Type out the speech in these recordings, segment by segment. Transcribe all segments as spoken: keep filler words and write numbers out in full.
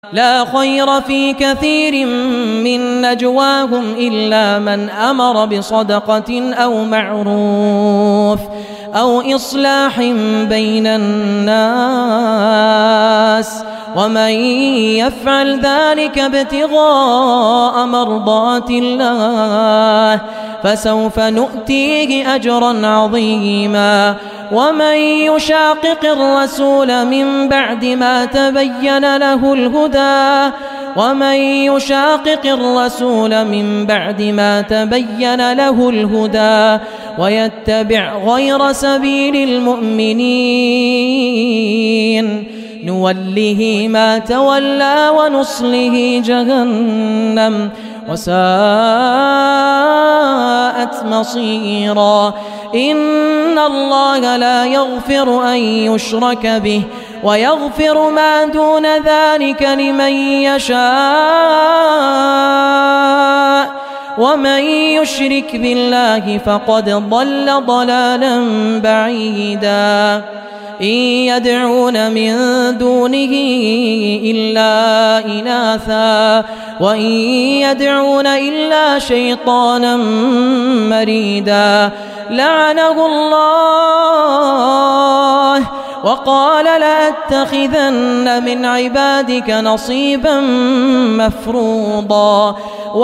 لا خير في كثير من نجواهم إلا من أمر بصدقة أو معروف أو إصلاح بين الناس ومن يفعل ذلك ابتغاء مرضات الله فسوف نؤتيه أجرا عظيما ومن يشاقق الرسول من بعد ما تبين له الهدى ومن يشاقق الرسول من بعد ما تبين له الهدى ويتبع غير سبيل المؤمنين نوله ما تولى ونصله جهنم وساءت مصيرا إن الله لا يغفر أن يشرك به ويغفر ما دون ذلك لمن يشاء ومن يشرك بالله فقد ضل ضلالا بعيدا إن يدعون من دونه إلا إناثا وإن يدعون إلا شيطانا مريدا لعنه الله وقال لأتخذن من عبادك نصيبا مفروضا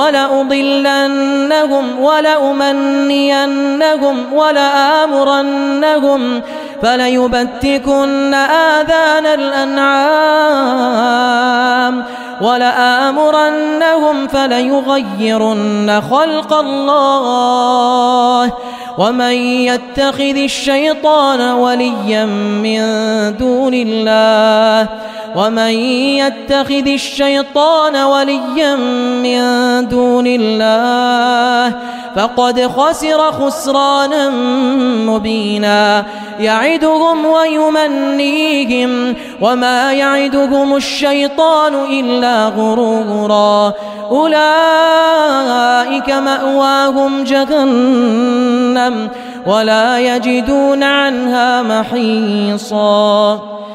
ولأضلنهم ولأمنينهم ولآمرنهم فليبتكن آذان الأنعام ولآمرنهم فليغيرن خلق الله ومن يتخذ الشيطان وليا من دون الله ومن يتخذ الشيطان وليا من دون الله فقد خسر خسرانا مبينا يعدهم ويمنيهم وما يعدهم الشيطان إلا غرورا أولئك مأواهم جهنم ولا يجدون عنها محيصا.